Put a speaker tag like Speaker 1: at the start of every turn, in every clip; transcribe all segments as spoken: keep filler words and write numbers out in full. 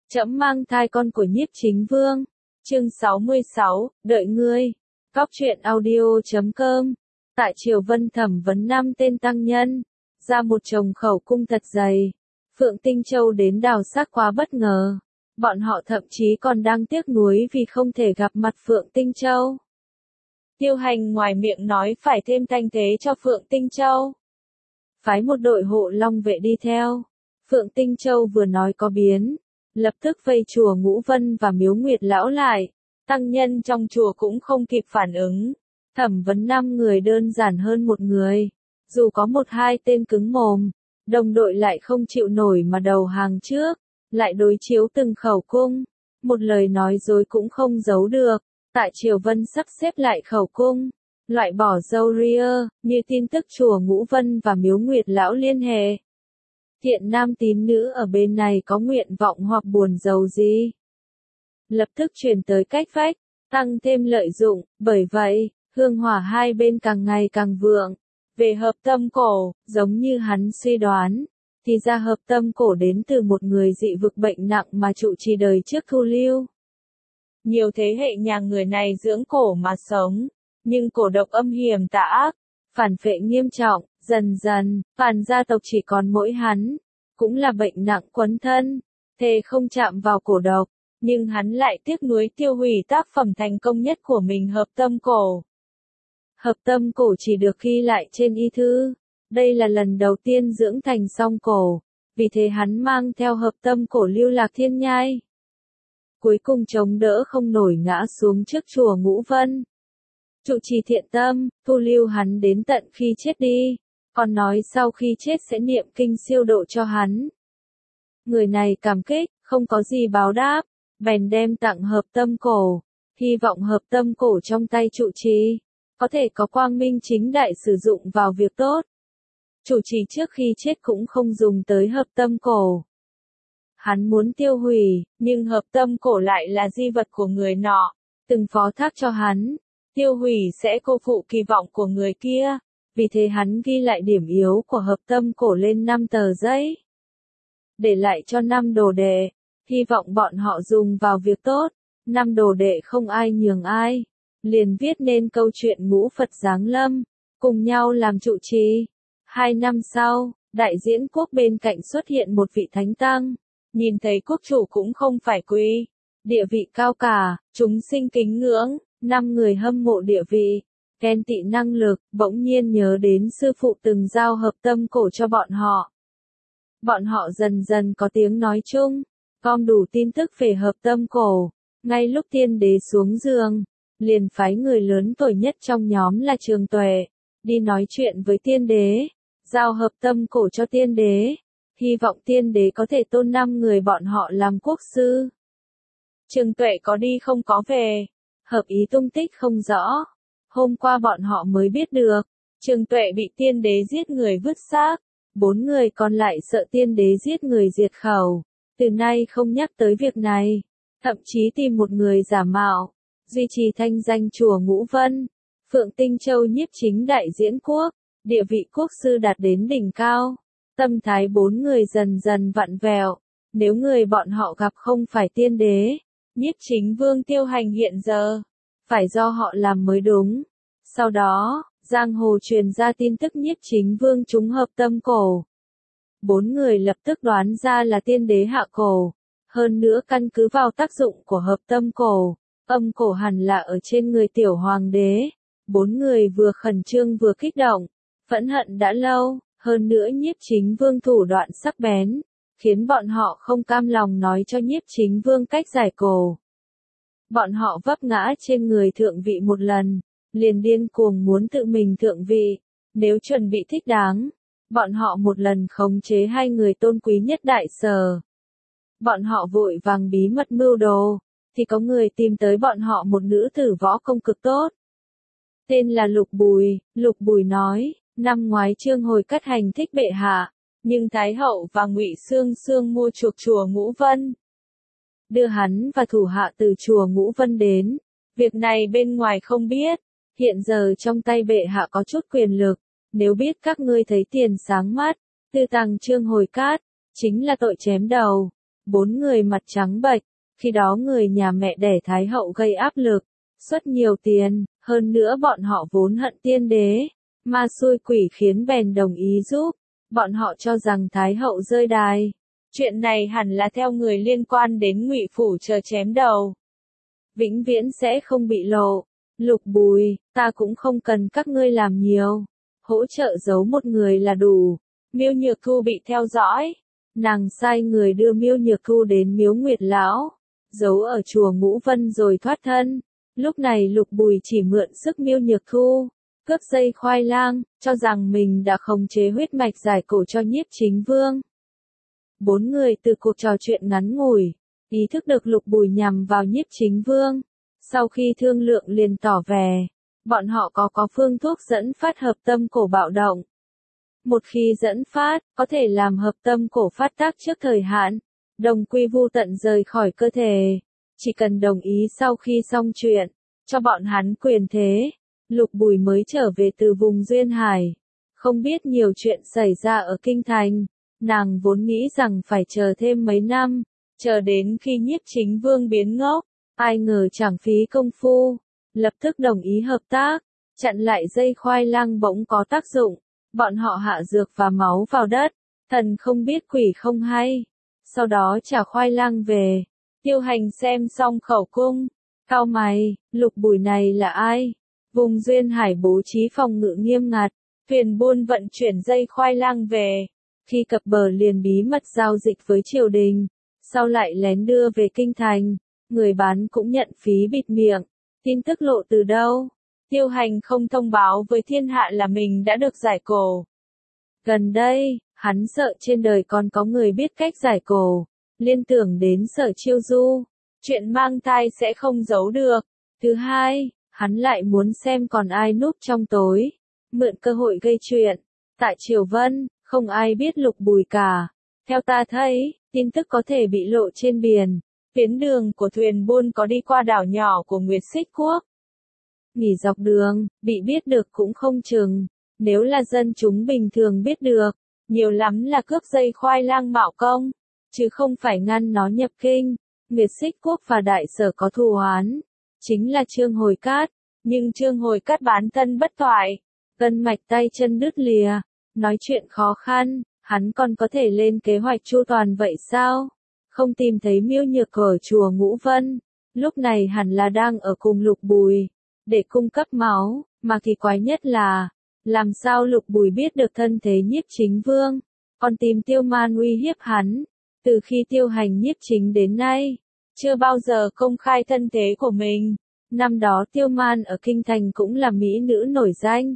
Speaker 1: Trẫm mang thai con của Nhiếp Chính Vương. Chương sáu mươi sáu, đợi ngươi. Cóc truyện audio chấm com. Tại Triều Vân thẩm vấn năm tên tăng nhân, ra một chồng khẩu cung thật dày. Phượng Tinh Châu đến đào xác quá bất ngờ. Bọn họ thậm chí còn đang tiếc nuối vì không thể gặp mặt Phượng Tinh Châu. Tiêu Hành ngoài miệng nói phải thêm thanh thế cho Phượng Tinh Châu, phái một đội hộ long vệ đi theo. Phượng Tinh Châu vừa nói có biến, lập tức vây chùa Ngũ Vân và Miếu Nguyệt Lão lại. Tăng nhân trong chùa cũng không kịp phản ứng. Thẩm vấn năm người đơn giản hơn một người. Dù có một hai tên cứng mồm, đồng đội lại không chịu nổi mà đầu hàng trước, lại đối chiếu từng khẩu cung. Một lời nói dối cũng không giấu được. Tại Triều Vân sắp xếp lại khẩu cung, loại bỏ râu ria, như tin tức chùa Ngũ Vân và Miếu Nguyệt Lão liên hệ. Thiện nam tín nữ ở bên này có nguyện vọng hoặc buồn giàu gì, lập tức truyền tới cách vách, tăng thêm lợi dụng. Bởi vậy, hương hỏa hai bên càng ngày càng vượng. Về hợp tâm cổ, giống như hắn suy đoán, thì ra hợp tâm cổ đến từ một người dị vực bệnh nặng mà trụ trì đời trước thu lưu. Nhiều thế hệ nhà người này dưỡng cổ mà sống, nhưng cổ độc âm hiểm tà ác, phản phệ nghiêm trọng. Dần dần, Phàn gia tộc chỉ còn mỗi hắn, cũng là bệnh nặng quấn thân, thề không chạm vào cổ độc, nhưng hắn lại tiếc nuối tiêu hủy tác phẩm thành công nhất của mình, hợp tâm cổ. Hợp tâm cổ chỉ được ghi lại trên y thư, đây là lần đầu tiên dưỡng thành song cổ, vì thế hắn mang theo hợp tâm cổ lưu lạc thiên nhai. Cuối cùng chống đỡ không nổi ngã xuống trước chùa Ngũ Vân. Trụ trì thiện tâm, thu lưu hắn đến tận khi chết đi, còn nói sau khi chết sẽ niệm kinh siêu độ cho hắn. Người này cảm kích, không có gì báo đáp, bèn đem tặng hợp tâm cổ, hy vọng hợp tâm cổ trong tay trụ trì có thể có quang minh chính đại sử dụng vào việc tốt. Trụ trì trước khi chết cũng không dùng tới hợp tâm cổ. Hắn muốn tiêu hủy, nhưng hợp tâm cổ lại là di vật của người nọ, từng phó thác cho hắn. Tiêu hủy sẽ cô phụ kỳ vọng của người kia, vì thế hắn ghi lại điểm yếu của hợp tâm cổ lên năm tờ giấy, để lại cho năm đồ đệ, hy vọng bọn họ dùng vào việc tốt. Năm đồ đệ không ai nhường ai, liền viết nên câu chuyện Ngũ Phật giáng lâm, cùng nhau làm trụ trì. Hai năm sau, đại diễn quốc bên cạnh xuất hiện một vị thánh tăng, nhìn thấy quốc chủ cũng không phải quý, địa vị cao cả, chúng sinh kính ngưỡng. Năm người hâm mộ địa vị, ghen tị năng lực, bỗng nhiên nhớ đến sư phụ từng giao hợp tâm cổ cho bọn họ. Bọn họ dần dần có tiếng nói chung, gom đủ tin tức về hợp tâm cổ. Ngay lúc tiên đế xuống giường, liền phái người lớn tuổi nhất trong nhóm là Trường Tuệ, đi nói chuyện với tiên đế, giao hợp tâm cổ cho tiên đế, hy vọng tiên đế có thể tôn năm người bọn họ làm quốc sư. Trường Tuệ có đi không có về. Hợp ý tung tích không rõ. Hôm qua bọn họ mới biết được, Trường Tuệ bị tiên đế giết người vứt xác. Bốn người còn lại sợ tiên đế giết người diệt khẩu, từ nay không nhắc tới việc này. Thậm chí tìm một người giả mạo, duy trì thanh danh chùa Ngũ Vân. Phượng Tinh Châu nhiếp chính đại diễn quốc, địa vị quốc sư đạt đến đỉnh cao. Tâm thái bốn người dần dần vặn vẹo. Nếu người bọn họ gặp không phải tiên đế, Nhiếp Chính Vương Tiêu Hành hiện giờ, phải do họ làm mới đúng. Sau đó, giang hồ truyền ra tin tức Nhiếp Chính Vương trúng hợp tâm cổ. Bốn người lập tức đoán ra là tiên đế hạ cổ. Hơn nữa căn cứ vào tác dụng của hợp tâm cổ, âm cổ hẳn là ở trên người tiểu hoàng đế. Bốn người vừa khẩn trương vừa kích động, phẫn hận đã lâu. Hơn nữa Nhiếp Chính Vương thủ đoạn sắc bén, khiến bọn họ không cam lòng nói cho Nhiếp Chính Vương cách giải cổ. Bọn họ vấp ngã trên người thượng vị một lần, liền điên cuồng muốn tự mình thượng vị. Nếu chuẩn bị thích đáng, bọn họ một lần khống chế hai người tôn quý nhất đại sở. Bọn họ vội vàng bí mật mưu đồ, thì có người tìm tới bọn họ một nữ tử võ công cực tốt. Tên là Lục Bùi. Lục Bùi nói, năm ngoái Trương Hồi cắt hành thích bệ hạ, nhưng Thái hậu và Ngụy Xương Xương mua chuộc chùa Ngũ Vân, đưa hắn và thủ hạ từ chùa Ngũ Vân đến. Việc này bên ngoài không biết, hiện giờ trong tay bệ hạ có chút quyền lực, nếu biết các ngươi thấy tiền sáng mắt, tư tàng Trương Hồi cát, chính là tội chém đầu. Bốn người mặt trắng bệch, khi đó người nhà mẹ đẻ Thái hậu gây áp lực, xuất nhiều tiền, hơn nữa bọn họ vốn hận tiên đế, ma xui quỷ khiến bèn đồng ý giúp, bọn họ cho rằng Thái hậu rơi đài. Chuyện này hẳn là theo người liên quan đến Ngụy phủ chờ chém đầu. Vĩnh viễn sẽ không bị lộ. Lục Bùi, ta cũng không cần các ngươi làm nhiều. Hỗ trợ giấu một người là đủ. Miêu Nhược Thu bị theo dõi. Nàng sai người đưa Miêu Nhược Thu đến Miếu Nguyệt Lão, giấu ở chùa Ngũ Vân rồi thoát thân. Lúc này Lục Bùi chỉ mượn sức Miêu Nhược Thu, cướp dây khoai lang, cho rằng mình đã khống chế huyết mạch giải cổ cho Nhiếp Chính Vương. Bốn người từ cuộc trò chuyện ngắn ngủi, ý thức được Lục Bùi nhằm vào Nhiếp Chính Vương. Sau khi thương lượng liền tỏ vẻ, bọn họ có có phương thuốc dẫn phát hợp tâm cổ bạo động. Một khi dẫn phát, có thể làm hợp tâm cổ phát tác trước thời hạn, đồng quy vu tận rời khỏi cơ thể. Chỉ cần đồng ý sau khi xong chuyện, cho bọn hắn quyền thế. Lục Bùi mới trở về từ vùng Duyên Hải. Không biết nhiều chuyện xảy ra ở Kinh Thành. Nàng vốn nghĩ rằng phải chờ thêm mấy năm, chờ đến khi Nhiếp Chính Vương biến ngốc. Ai ngờ chẳng phí công phu, lập tức đồng ý hợp tác, chặn lại dây khoai lang bỗng có tác dụng. Bọn họ hạ dược và máu vào đất, thần không biết quỷ không hay. Sau đó trả khoai lang về. Tiêu Hành xem xong khẩu cung, cau mày, Lục Bùi này là ai? Vùng Duyên Hải bố trí phòng ngự nghiêm ngặt, thuyền buôn vận chuyển dây khoai lang về. Khi cập bờ liền bí mật giao dịch với triều đình, sau lại lén đưa về Kinh Thành. Người bán cũng nhận phí bịt miệng. Tin tức lộ từ đâu? Tiêu Hành không thông báo với thiên hạ là mình đã được giải cổ. Gần đây, hắn sợ trên đời còn có người biết cách giải cổ, liên tưởng đến Sở Chiêu Du. Chuyện mang thai sẽ không giấu được. Thứ hai, hắn lại muốn xem còn ai núp trong tối, mượn cơ hội gây chuyện. Tại Triều Vân, không ai biết Lục Bùi cả. Theo ta thấy, tin tức có thể bị lộ trên biển. Tuyến đường của thuyền buôn có đi qua đảo nhỏ của Nguyệt Xích Quốc. Nghỉ dọc đường, bị biết được cũng không chừng. Nếu là dân chúng bình thường biết được, nhiều lắm là cướp dây khoai lang mạo công, chứ không phải ngăn nó nhập kinh. Nguyệt Xích Quốc và Đại Sở có thù oán, chính là Trương Hồi Cát, nhưng Trương Hồi Cát bán thân bất thoại, gân mạch tay chân đứt lìa, nói chuyện khó khăn, hắn còn có thể lên kế hoạch chu toàn vậy sao? Không tìm thấy Miêu Nhược ở chùa Ngũ Vân, lúc này hẳn là đang ở cùng Lục Bùi, để cung cấp máu, mà kỳ quái nhất là, làm sao Lục Bùi biết được thân thế Nhiếp Chính Vương, còn tìm Tiêu Man uy hiếp hắn. Từ khi Tiêu Hành nhiếp chính đến nay, chưa bao giờ công khai thân thế của mình. Năm đó Tiêu Man ở Kinh Thành cũng là mỹ nữ nổi danh.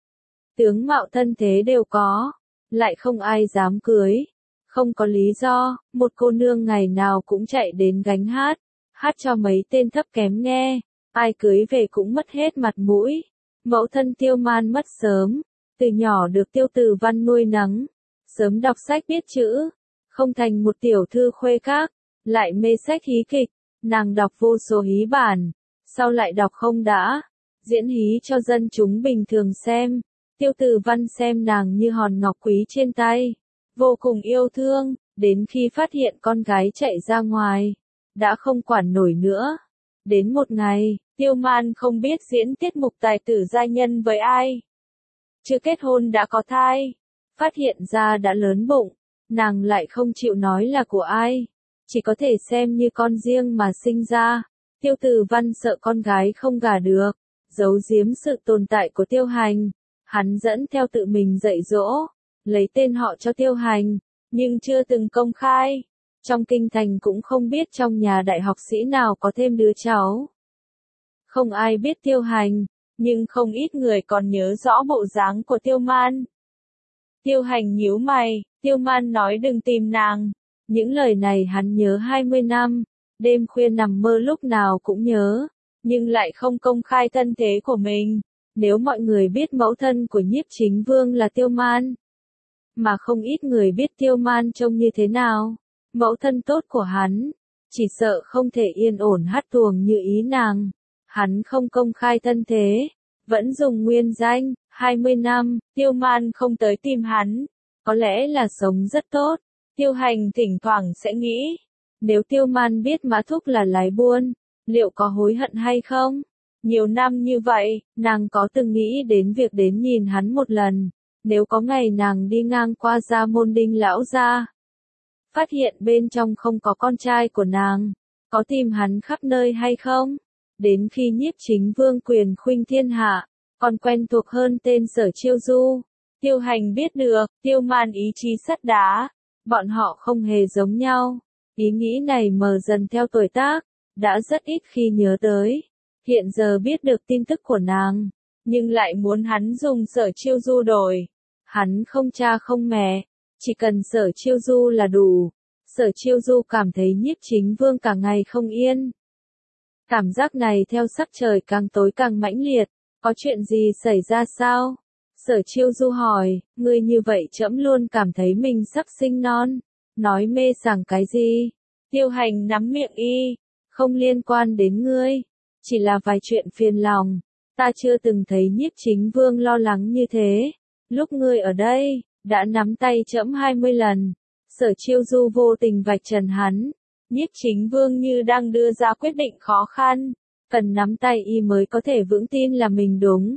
Speaker 1: Tướng mạo thân thế đều có, lại không ai dám cưới. Không có lý do, một cô nương ngày nào cũng chạy đến gánh hát, hát cho mấy tên thấp kém nghe, ai cưới về cũng mất hết mặt mũi. Mẫu thân Tiêu Man mất sớm, từ nhỏ được Tiêu Từ Văn nuôi nấng, sớm đọc sách biết chữ, không thành một tiểu thư khuê các, lại mê sách hí kịch, nàng đọc vô số hí bản, sau lại đọc không đã, diễn hí cho dân chúng bình thường xem. Tiêu Từ Văn xem nàng như hòn ngọc quý trên tay, vô cùng yêu thương, đến khi phát hiện con gái chạy ra ngoài, đã không quản nổi nữa. Đến một ngày, Tiêu Man không biết diễn tiết mục tài tử gia nhân với ai. Chưa kết hôn đã có thai, phát hiện ra đã lớn bụng, nàng lại không chịu nói là của ai, chỉ có thể xem như con riêng mà sinh ra. Tiêu Từ Văn sợ con gái không gả được, giấu giếm sự tồn tại của Tiêu Hành, hắn dẫn theo tự mình dạy dỗ, lấy tên họ cho Tiêu Hành, nhưng chưa từng công khai. Trong kinh thành cũng không biết trong nhà đại học sĩ nào có thêm đứa cháu. Không ai biết Tiêu Hành, nhưng không ít người còn nhớ rõ bộ dáng của Tiêu Man. Tiêu Hành nhíu mày, Tiêu Man nói đừng tìm nàng. Những lời này hắn nhớ hai mươi năm, đêm khuya nằm mơ lúc nào cũng nhớ, nhưng lại không công khai thân thế của mình. Nếu mọi người biết mẫu thân của Nhiếp Chính Vương là Tiêu Man, mà không ít người biết Tiêu Man trông như thế nào, mẫu thân tốt của hắn, chỉ sợ không thể yên ổn hát tuồng như ý nàng. Hắn không công khai thân thế, vẫn dùng nguyên danh. Hai mươi năm, Tiêu Man không tới tìm hắn, có lẽ là sống rất tốt. Tiêu Hành thỉnh thoảng sẽ nghĩ, Nếu Tiêu Man biết Mã Thúc là lái buôn, liệu có hối hận hay không? Nhiều năm như vậy, nàng có từng nghĩ đến việc đến nhìn hắn một lần, nếu có ngày nàng đi ngang qua gia môn Đinh lão gia, phát hiện bên trong không có con trai của nàng, có tìm hắn khắp nơi hay không? Đến khi Nhiếp Chính Vương quyền khuynh thiên hạ, còn quen thuộc hơn tên Sở Chiêu Du. Tiêu Hành biết được, Tiêu Man ý chí sắt đá, bọn họ không hề giống nhau. Ý nghĩ này mờ dần theo tuổi tác, đã rất ít khi nhớ tới. Hiện giờ biết được tin tức của nàng, nhưng lại muốn hắn dùng Sở Chiêu Du đổi. Hắn không cha không mẹ, chỉ cần Sở Chiêu Du là đủ. Sở Chiêu Du cảm thấy Nhiếp Chính Vương cả ngày không yên. Cảm giác này theo sắc trời càng tối càng mãnh liệt, có chuyện gì xảy ra sao? Sở Chiêu Du hỏi, ngươi như vậy trẫm luôn cảm thấy mình sắp sinh non, nói mê sảng cái gì? Tiêu Hành nắm miệng y, không liên quan đến ngươi, chỉ là vài chuyện phiền lòng, ta chưa từng thấy Nhiếp Chính Vương lo lắng như thế, lúc ngươi ở đây, đã nắm tay trẫm hai mươi lần. Sở Chiêu Du vô tình vạch trần hắn, Nhiếp Chính Vương như đang đưa ra quyết định khó khăn, cần nắm tay y mới có thể vững tin là mình đúng.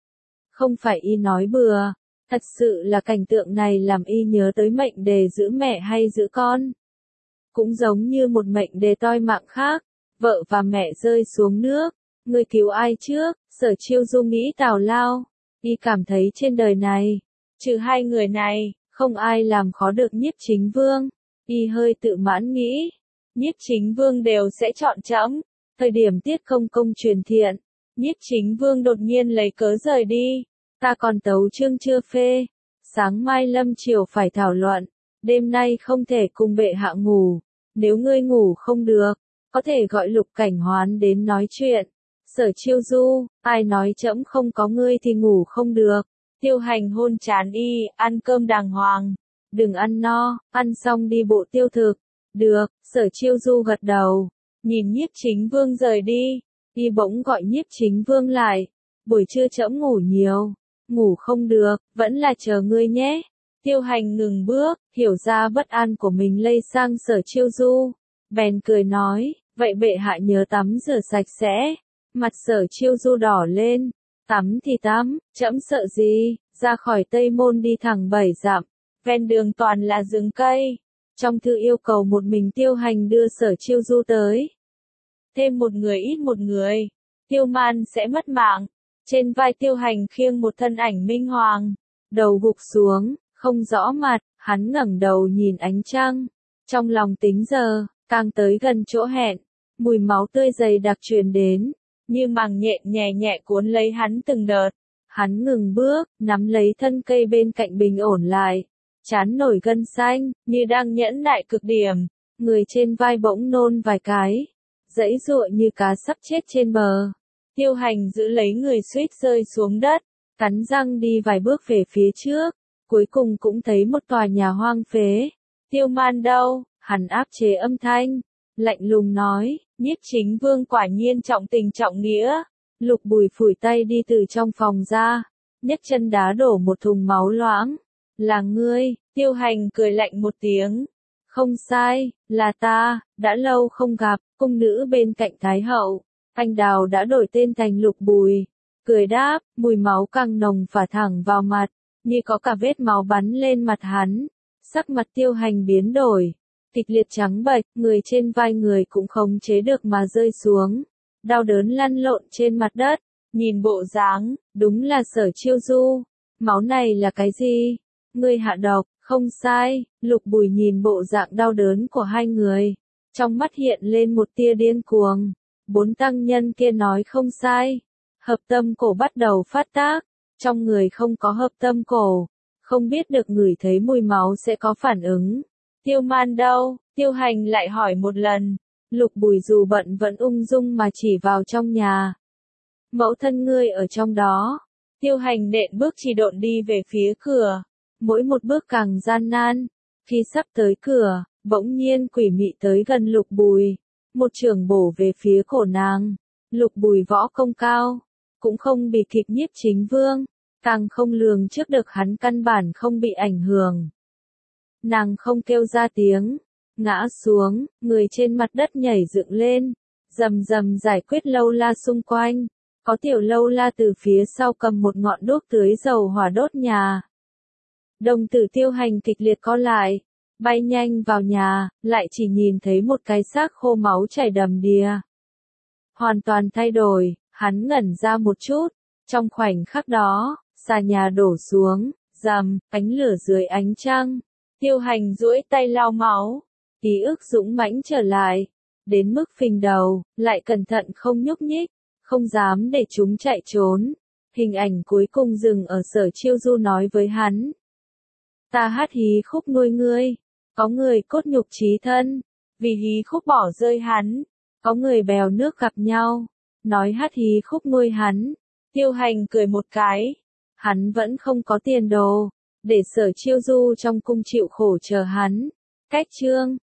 Speaker 1: Không phải y nói bừa, thật sự là cảnh tượng này làm y nhớ tới mệnh đề giữ mẹ hay giữ con. Cũng giống như một mệnh đề toi mạng khác, vợ và mẹ rơi xuống nước, người cứu ai trước? Sở Chiêu Du nghĩ tào lao, y cảm thấy trên đời này, trừ hai người này, không ai làm khó được Nhiếp Chính Vương. Y hơi tự mãn nghĩ, Nhiếp Chính Vương đều sẽ chọn trẫm. Thời điểm Tiết Công Công truyền thiện, Nhiếp Chính Vương đột nhiên lấy cớ rời đi, ta còn tấu chương chưa phê, sáng mai lâm chiều phải thảo luận, đêm nay không thể cùng bệ hạ ngủ, nếu ngươi ngủ không được, có thể gọi Lục Cảnh Hoán đến nói chuyện. Sở Chiêu Du, ai nói trẫm không có ngươi thì ngủ không được. Tiêu Hành hôn trán y, ăn cơm đàng hoàng, đừng ăn no, ăn xong đi bộ tiêu thực. Được, Sở Chiêu Du gật đầu, nhìn Nhiếp Chính Vương rời đi, y bỗng gọi Nhiếp Chính Vương lại, buổi trưa trẫm ngủ nhiều, ngủ không được, vẫn là chờ ngươi nhé. Tiêu Hành ngừng bước, hiểu ra bất an của mình lây sang Sở Chiêu Du, bèn cười nói, vậy bệ hạ nhớ tắm rửa sạch sẽ. Mặt Sở Chiêu Du đỏ lên, tắm thì tắm, trẫm sợ gì? Ra khỏi Tây Môn đi thẳng bảy dặm, ven đường toàn là rừng cây. Trong thư yêu cầu một mình Tiêu Hành đưa Sở Chiêu Du tới. Thêm một người ít một người, Tiêu Man sẽ mất mạng. Trên vai Tiêu Hành khiêng một thân ảnh minh hoàng, đầu gục xuống, không rõ mặt, hắn ngẩng đầu nhìn ánh trăng. Trong lòng tính giờ, càng tới gần chỗ hẹn, mùi máu tươi dày đặc truyền đến, như màng nhện nhẹ nhẹ cuốn lấy hắn từng đợt. Hắn ngừng bước, nắm lấy thân cây bên cạnh bình ổn lại, trán nổi gân xanh, như đang nhẫn nại cực điểm. Người trên vai bỗng nôn vài cái, giãy giụa như cá sắp chết trên bờ. Tiêu Hành giữ lấy người suýt rơi xuống đất, cắn răng đi vài bước về phía trước, cuối cùng cũng thấy một tòa nhà hoang phế. Tiêu Man đâu? Hắn áp chế âm thanh, lạnh lùng nói, Nhiếp Chính Vương quả nhiên trọng tình trọng nghĩa. Lục Bùi phủi tay đi từ trong phòng ra, nhấc chân đá đổ một thùng máu loãng. Là ngươi? Tiêu Hành cười lạnh một tiếng. Không sai, là ta, đã lâu không gặp, cung nữ bên cạnh Thái Hậu. Anh Đào đã đổi tên thành Lục Bùi. Cười đáp, mùi máu càng nồng phả thẳng vào mặt, như có cả vết máu bắn lên mặt hắn. Sắc mặt Tiêu Hành biến đổi, kịch liệt trắng bệch, người trên vai người cũng không chế được mà rơi xuống. Đau đớn lăn lộn trên mặt đất, nhìn bộ dáng, đúng là Sở Chiêu Du. Máu này là cái gì? Ngươi hạ độc, không sai. Lục Bùi nhìn bộ dạng đau đớn của hai người, trong mắt hiện lên một tia điên cuồng. Bốn tăng nhân kia nói không sai. Hợp tâm cổ bắt đầu phát tác, trong người không có hợp tâm cổ, không biết được ngửi thấy mùi máu sẽ có phản ứng. Tiêu Man đâu? Tiêu Hành lại hỏi một lần. Lục Bùi dù bận vẫn ung dung mà chỉ vào trong nhà. Mẫu thân ngươi ở trong đó. Tiêu Hành nện bước chỉ độn đi về phía cửa, mỗi một bước càng gian nan. Khi sắp tới cửa, bỗng nhiên quỷ mị tới gần Lục Bùi, một chưởng bổ về phía cổ nàng. Lục Bùi võ công cao, cũng không bị kịp Nhiếp Chính Vương, càng không lường trước được hắn căn bản không bị ảnh hưởng. Nàng không kêu ra tiếng, ngã xuống, người trên mặt đất nhảy dựng lên, rầm rầm giải quyết lâu la xung quanh. Có tiểu lâu la từ phía sau cầm một ngọn đuốc tưới dầu hỏa đốt nhà. Đồng tử Tiêu Hành kịch liệt co lại, bay nhanh vào nhà, lại chỉ nhìn thấy một cái xác khô máu chảy đầm đìa. Hoàn toàn thay đổi, hắn ngẩn ra một chút, trong khoảnh khắc đó, xà nhà đổ xuống, rầm, ánh lửa dưới ánh trăng. Tiêu Hành duỗi tay lau máu, ký ức dũng mãnh trở lại, đến mức phình đầu, lại cẩn thận không nhúc nhích, không dám để chúng chạy trốn. Hình ảnh cuối cùng dừng ở Sở Chiêu Du nói với hắn. Ta hát hí khúc nuôi ngươi, có người cốt nhục chí thân, vì hí khúc bỏ rơi hắn, có người bèo nước gặp nhau, nói hát hí khúc nuôi hắn. Tiêu Hành cười một cái, hắn vẫn không có tiền đồ, để Sở Chiêu Du trong cung chịu khổ chờ hắn. Cách chương